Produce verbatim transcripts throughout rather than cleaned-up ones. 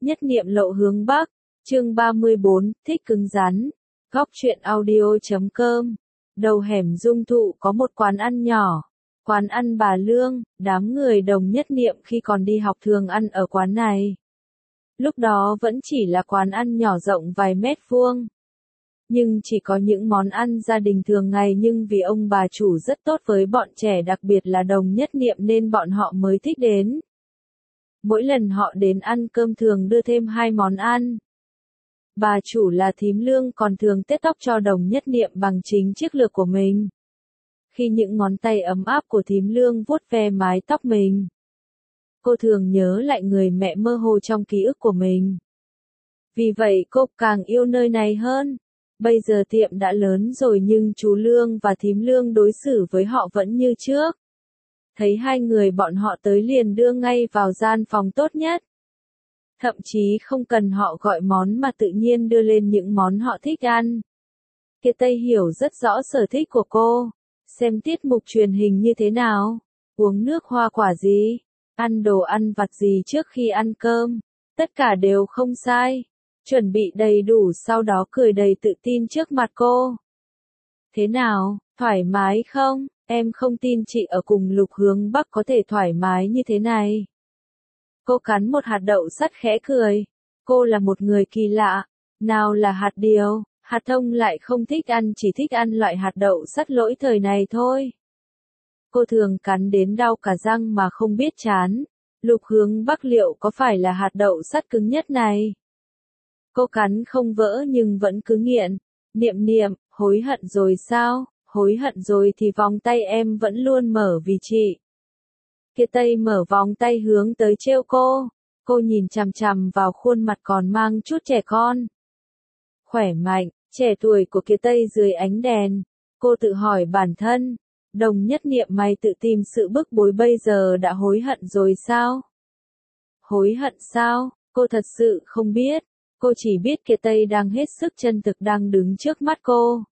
Nhất niệm lộ hướng Bắc, chương ba mươi bốn, thích cứng rắn. Góc truyện audio chấm com. Đầu hẻm Dung Thụ có một quán ăn nhỏ. Quán ăn bà Lương, đám người Đồng Nhất Niệm khi còn đi học thường ăn ở quán này. Lúc đó vẫn chỉ là quán ăn nhỏ rộng vài mét vuông. Nhưng chỉ có những món ăn gia đình thường ngày, nhưng vì ông bà chủ rất tốt với bọn trẻ, đặc biệt là Đồng Nhất Niệm, nên bọn họ mới thích đến. Mỗi lần họ đến ăn cơm thường đưa thêm hai món ăn. Bà chủ là thím Lương còn thường tết tóc cho Đồng Nhất Niệm bằng chính chiếc lược của mình. Khi những ngón tay ấm áp của thím Lương vuốt ve mái tóc mình, cô thường nhớ lại người mẹ mơ hồ trong ký ức của mình. Vì vậy cô càng yêu nơi này hơn. Bây giờ tiệm đã lớn rồi nhưng chú Lương và thím Lương đối xử với họ vẫn như trước. Thấy hai người bọn họ tới liền đưa ngay vào gian phòng tốt nhất. Thậm chí không cần họ gọi món mà tự nhiên đưa lên những món họ thích ăn. Kiệt Tây hiểu rất rõ sở thích của cô. Xem tiết mục truyền hình như thế nào, uống nước hoa quả gì, ăn đồ ăn vặt gì trước khi ăn cơm. Tất cả đều không sai. Chuẩn bị đầy đủ, sau đó cười đầy tự tin trước mặt cô. Thế nào, thoải mái không? Em không tin chị ở cùng Lục Hướng Bắc có thể thoải mái như thế này. Cô cắn một hạt đậu sắt khẽ cười. Cô là một người kỳ lạ. Nào là hạt điều, hạt thông lại không thích ăn, chỉ thích ăn loại hạt đậu sắt lỗi thời này thôi. Cô thường cắn đến đau cả răng mà không biết chán. Lục Hướng Bắc liệu có phải là hạt đậu sắt cứng nhất này? Cô cắn không vỡ nhưng vẫn cứ nghiện. Niệm niệm, hối hận rồi sao? Hối hận rồi thì vòng tay em vẫn luôn mở vì chị. Kiệt Tây mở vòng tay hướng tới trêu cô. Cô nhìn chằm chằm vào khuôn mặt còn mang chút trẻ con. Khỏe mạnh, trẻ tuổi của Kiệt Tây dưới ánh đèn. Cô tự hỏi bản thân. Đồng Nhất Niệm, mày tự tìm sự bức bối, bây giờ đã hối hận rồi sao? Hối hận sao? Cô thật sự không biết. Cô chỉ biết Kiệt Tây đang hết sức chân thực đang đứng trước mắt cô.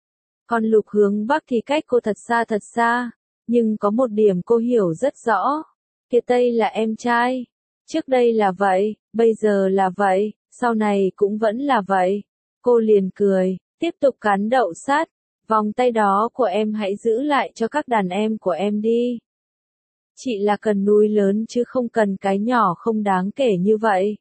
Còn Lục Hướng Bắc thì cách cô thật xa thật xa. Nhưng có một điểm cô hiểu rất rõ. Kiệt Tây là em trai. Trước đây là vậy, bây giờ là vậy, sau này cũng vẫn là vậy. Cô liền cười, tiếp tục cắn đậu sắt. Vòng tay đó của em hãy giữ lại cho các đàn em của em đi. Chị là cần núi lớn chứ không cần cái nhỏ không đáng kể như vậy.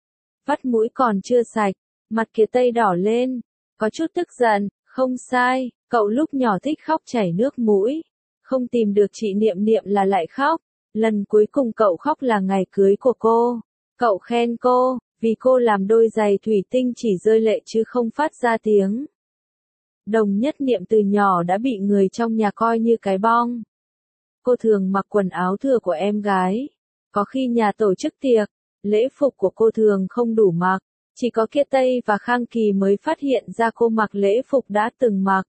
Vắt mũi còn chưa sạch, mặt Kiệt Tây đỏ lên, có chút tức giận. Không sai, cậu lúc nhỏ thích khóc chảy nước mũi. Không tìm được chị Niệm Niệm là lại khóc. Lần cuối cùng cậu khóc là ngày cưới của cô. Cậu khen cô, vì cô làm đôi giày thủy tinh chỉ rơi lệ chứ không phát ra tiếng. Đồng Nhất Niệm từ nhỏ đã bị người trong nhà coi như cái bong. Cô thường mặc quần áo thừa của em gái. Có khi nhà tổ chức tiệc, lễ phục của cô thường không đủ mặc. Chỉ có Kiệt Tây và Khang Kỳ mới phát hiện ra cô mặc lễ phục đã từng mặc.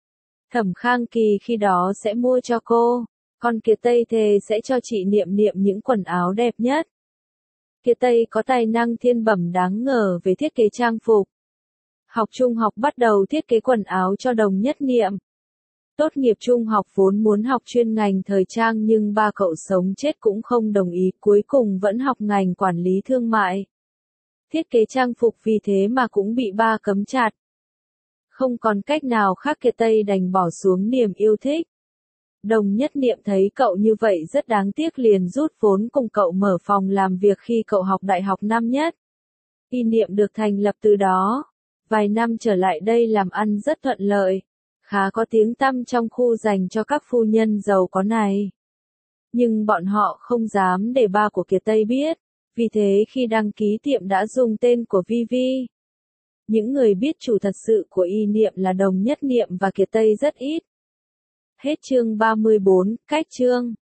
Thẩm Khang Kỳ khi đó sẽ mua cho cô, còn Kiệt Tây thề sẽ cho chị Niệm Niệm những quần áo đẹp nhất. Kiệt Tây có tài năng thiên bẩm đáng ngờ về thiết kế trang phục. Học trung học bắt đầu thiết kế quần áo cho Đồng Nhất Niệm. Tốt nghiệp trung học vốn muốn học chuyên ngành thời trang nhưng ba cậu sống chết cũng không đồng ý, cuối cùng vẫn học ngành quản lý thương mại. Thiết kế trang phục vì thế mà cũng bị ba cấm chặt. Không còn cách nào khác, Kiệt Tây đành bỏ xuống niềm yêu thích. Đồng Nhất Niệm thấy cậu như vậy rất đáng tiếc liền rút vốn cùng cậu mở phòng làm việc khi cậu học đại học năm nhất. Y Niệm được thành lập từ đó. Vài năm trở lại đây làm ăn rất thuận lợi. Khá có tiếng tăm trong khu dành cho các phu nhân giàu có này. Nhưng bọn họ không dám để ba của Kiệt Tây biết. Vì thế khi đăng ký tiệm đã dùng tên của Vi Vi. Những người biết chủ thật sự của Y Niệm là Đồng Nhất Niệm và Kiệt Tây rất ít. Hết chương ba mươi bốn, cách chương.